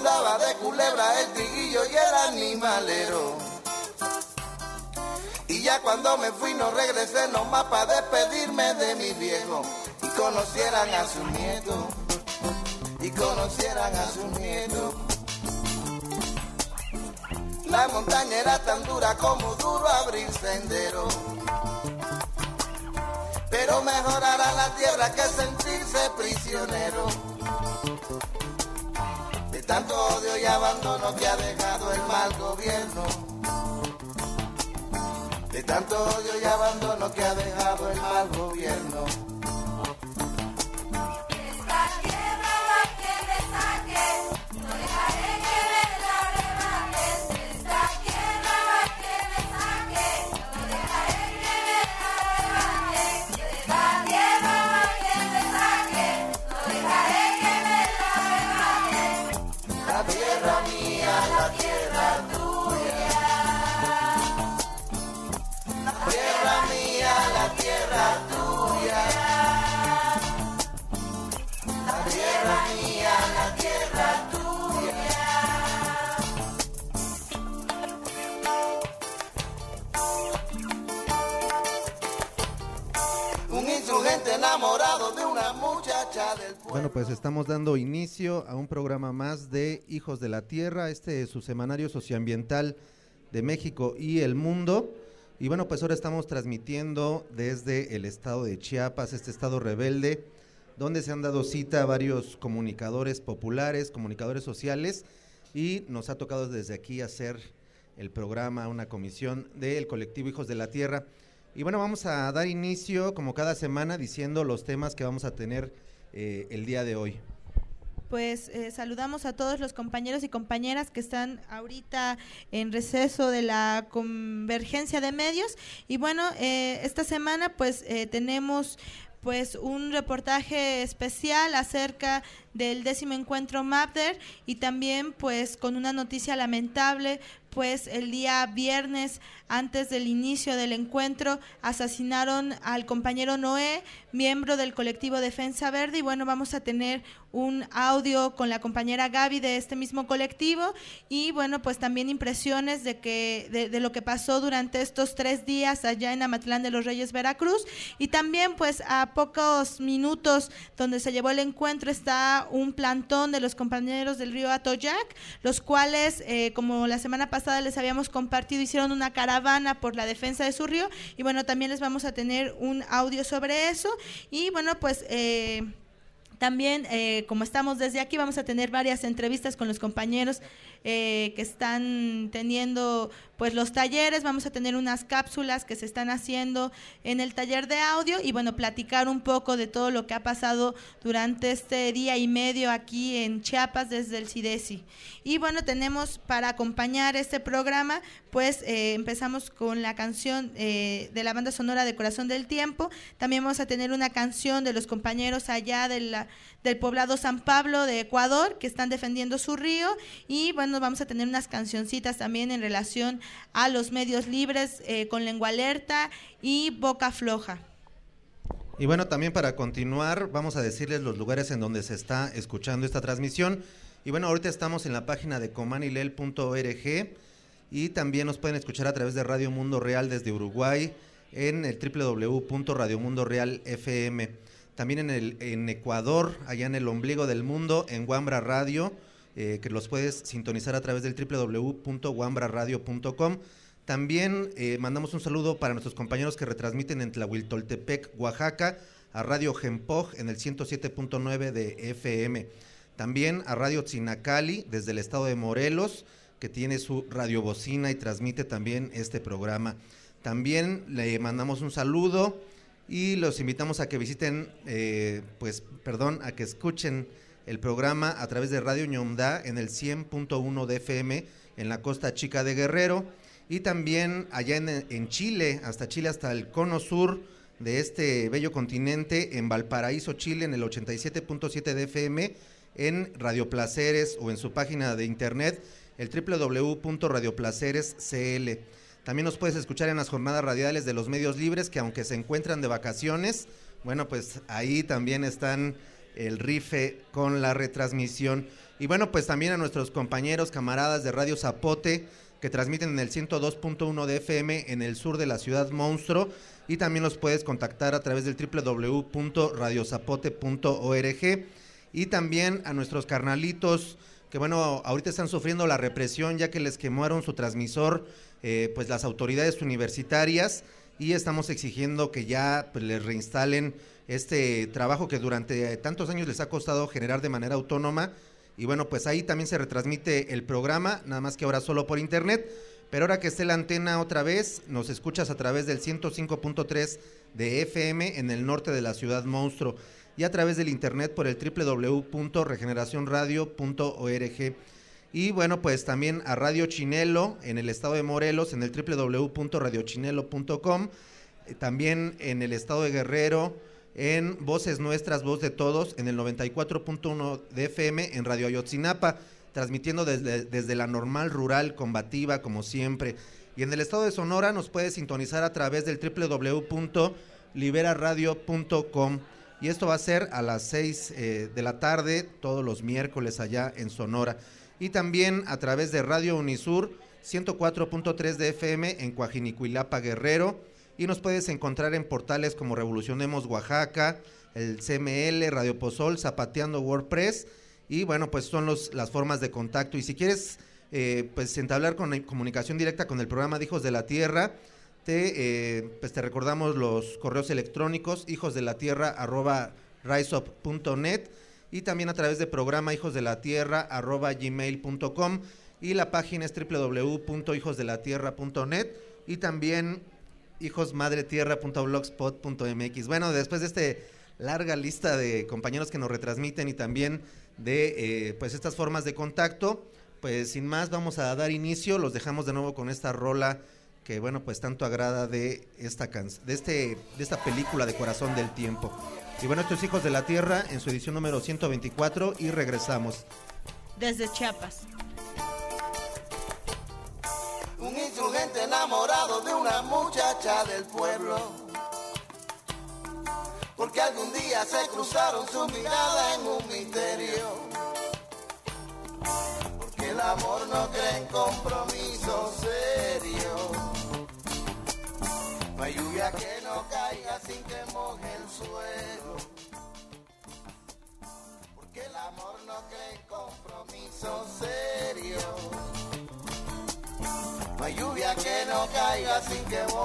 andaba de culebra el triguillo y el animalero. Y ya cuando me fui no regresé nomás para despedirme de mi viejo y conocieran a su nieto, y conocieran a su nieto. La montaña era tan dura como duro abrir sendero, pero mejorará la tierra que sentirse prisionero de tanto odio y abandono que ha dejado el mal gobierno, de tanto odio y abandono que ha dejado el mal gobierno. Esta tierra no hay que me saque, no dejaré que me la arrebaten. Esta tierra no hay que me saque, no dejaré que me la arrebaten. Esta tierra no hay que me saque, no dejaré que me la arrebaten. La tierra mía, la tierra tuya, la tierra mía, la tierra tuya, la tierra mía, la tierra tuya. Un insurgente enamorado de una muchacha del pueblo. Bueno, pues estamos dando inicio a un programa más de Hijos de la Tierra, este es su semanario socioambiental de México y el mundo. Y bueno, pues ahora estamos transmitiendo desde el estado de Chiapas, este estado rebelde, donde se han dado cita a varios comunicadores populares, comunicadores sociales, y nos ha tocado desde aquí hacer el programa, una comisión del colectivo Hijos de la Tierra. Y bueno, vamos a dar inicio, como cada semana, diciendo los temas que vamos a tener el día de hoy. Pues saludamos a todos los compañeros y compañeras que están ahorita en receso de la convergencia de medios. Y bueno, esta semana pues tenemos pues un reportaje especial acerca del 10º encuentro MAPDER, y también pues con una noticia lamentable, pues el día viernes, antes del inicio del encuentro, asesinaron al compañero Noé, miembro del colectivo Defensa Verde, y bueno, vamos a tener un audio con la compañera Gaby de este mismo colectivo, y bueno, pues también impresiones de lo que pasó durante estos 3 días allá en Amatlán de los Reyes, Veracruz. Y también pues a pocos minutos donde se llevó el encuentro está un plantón de los compañeros del río Atoyac, los cuales como la semana pasada les habíamos compartido, hicieron una caravana por la defensa de su río, y bueno, también les vamos a tener un audio sobre eso. Y bueno, pues también, como estamos desde aquí, vamos a tener varias entrevistas con los compañeros que están teniendo pues los talleres. Vamos a tener unas cápsulas que se están haciendo en el taller de audio, y bueno, platicar un poco de todo lo que ha pasado durante este día y medio aquí en Chiapas desde el CIDESI. Y bueno, tenemos para acompañar este programa, pues empezamos con la canción de la banda sonora de Corazón del Tiempo. También vamos a tener una canción de los compañeros allá del poblado San Pablo de Ecuador, que están defendiendo su río. Y bueno, vamos a tener unas cancioncitas también en relación a los medios libres, con Lengua Alerta y Boca Floja. Y bueno, también para continuar, vamos a decirles los lugares en donde se está escuchando esta transmisión. Y bueno, ahorita estamos en la página de comanilel.org, y también nos pueden escuchar a través de Radio Mundo Real desde Uruguay en el www.radiomundoreal.fm. También en Ecuador, allá en el ombligo del mundo, en Wambra Radio, que los puedes sintonizar a través del www.wambraradio.com. También mandamos un saludo para nuestros compañeros que retransmiten en Tlahuiltoltepec, Oaxaca, a Radio Gempoj en el 107.9 de FM. También a Radio Tzinacali desde el estado de Morelos, que tiene su radiobocina y transmite también este programa. También le mandamos un saludo y los invitamos a que visiten, a que escuchen el programa a través de Radio Ñondá en el 100.1 de FM en la Costa Chica de Guerrero, y también allá en Chile, hasta el cono sur de este bello continente, en Valparaíso, Chile, en el 87.7 de FM, en Radio Placeres o en su página de internet, el www.radioplacerescl. También nos puedes escuchar en las jornadas radiales de los medios libres, que aunque se encuentran de vacaciones, bueno, pues ahí también están el rife con la retransmisión. Y bueno, pues también a nuestros compañeros, camaradas de Radio Zapote, que transmiten en el 102.1 de FM en el sur de la ciudad monstruo, y también los puedes contactar a través del www.radiozapote.org, y también a nuestros carnalitos que bueno, ahorita están sufriendo la represión ya que les quemaron su transmisor, pues las autoridades universitarias, y estamos exigiendo que ya pues, les reinstalen este trabajo que durante tantos años les ha costado generar de manera autónoma. Y bueno, pues ahí también se retransmite el programa, nada más que ahora solo por internet, pero ahora que esté la antena otra vez, nos escuchas a través del 105.3 de FM en el norte de la ciudad monstruo, y a través del internet por el www.regeneracionradio.org. Y bueno, pues también a Radio Chinelo en el estado de Morelos en el www.radiochinelo.com, también en el estado de Guerrero en Voces Nuestras, Voz de Todos en el 94.1 de FM en Radio Ayotzinapa, transmitiendo desde la normal rural combativa como siempre. Y en el estado de Sonora nos puede sintonizar a través del www.liberaradio.com. Y esto va a ser a las 6 de la tarde, todos los miércoles allá en Sonora. Y también a través de Radio Unisur, 104.3 de FM en Coajinicuilapa, Guerrero. Y nos puedes encontrar en portales como Revolucionemos Oaxaca, el CML, Radio Pozol, Zapateando WordPress. Y bueno, pues son las formas de contacto. Y si quieres pues entablar comunicación directa con el programa de Hijos de la Tierra, pues te recordamos los correos electrónicos hijosdelatierra@riseup.net, y también a través de programa hijosdelatierra@gmail.com, y la página es www.hijosdelatierra.net, y también hijosmadretierra.blogspot.mx. Bueno, después de este larga lista de compañeros que nos retransmiten y también de pues estas formas de contacto, pues sin más vamos a dar inicio. Los dejamos de nuevo con esta rola que bueno, pues tanto agrada de esta de esta película de Corazón del Tiempo. Y bueno, estos Hijos de la Tierra en su edición número 124, y regresamos. Desde Chiapas. Un insurgente enamorado de una muchacha del pueblo, porque algún día se cruzaron su mirada en un misterio, porque el amor no cree en compromiso serio. No hay lluvia que no caiga sin que moje el suelo, porque el amor no cree en compromiso serio. No hay lluvia que no caiga sin que moje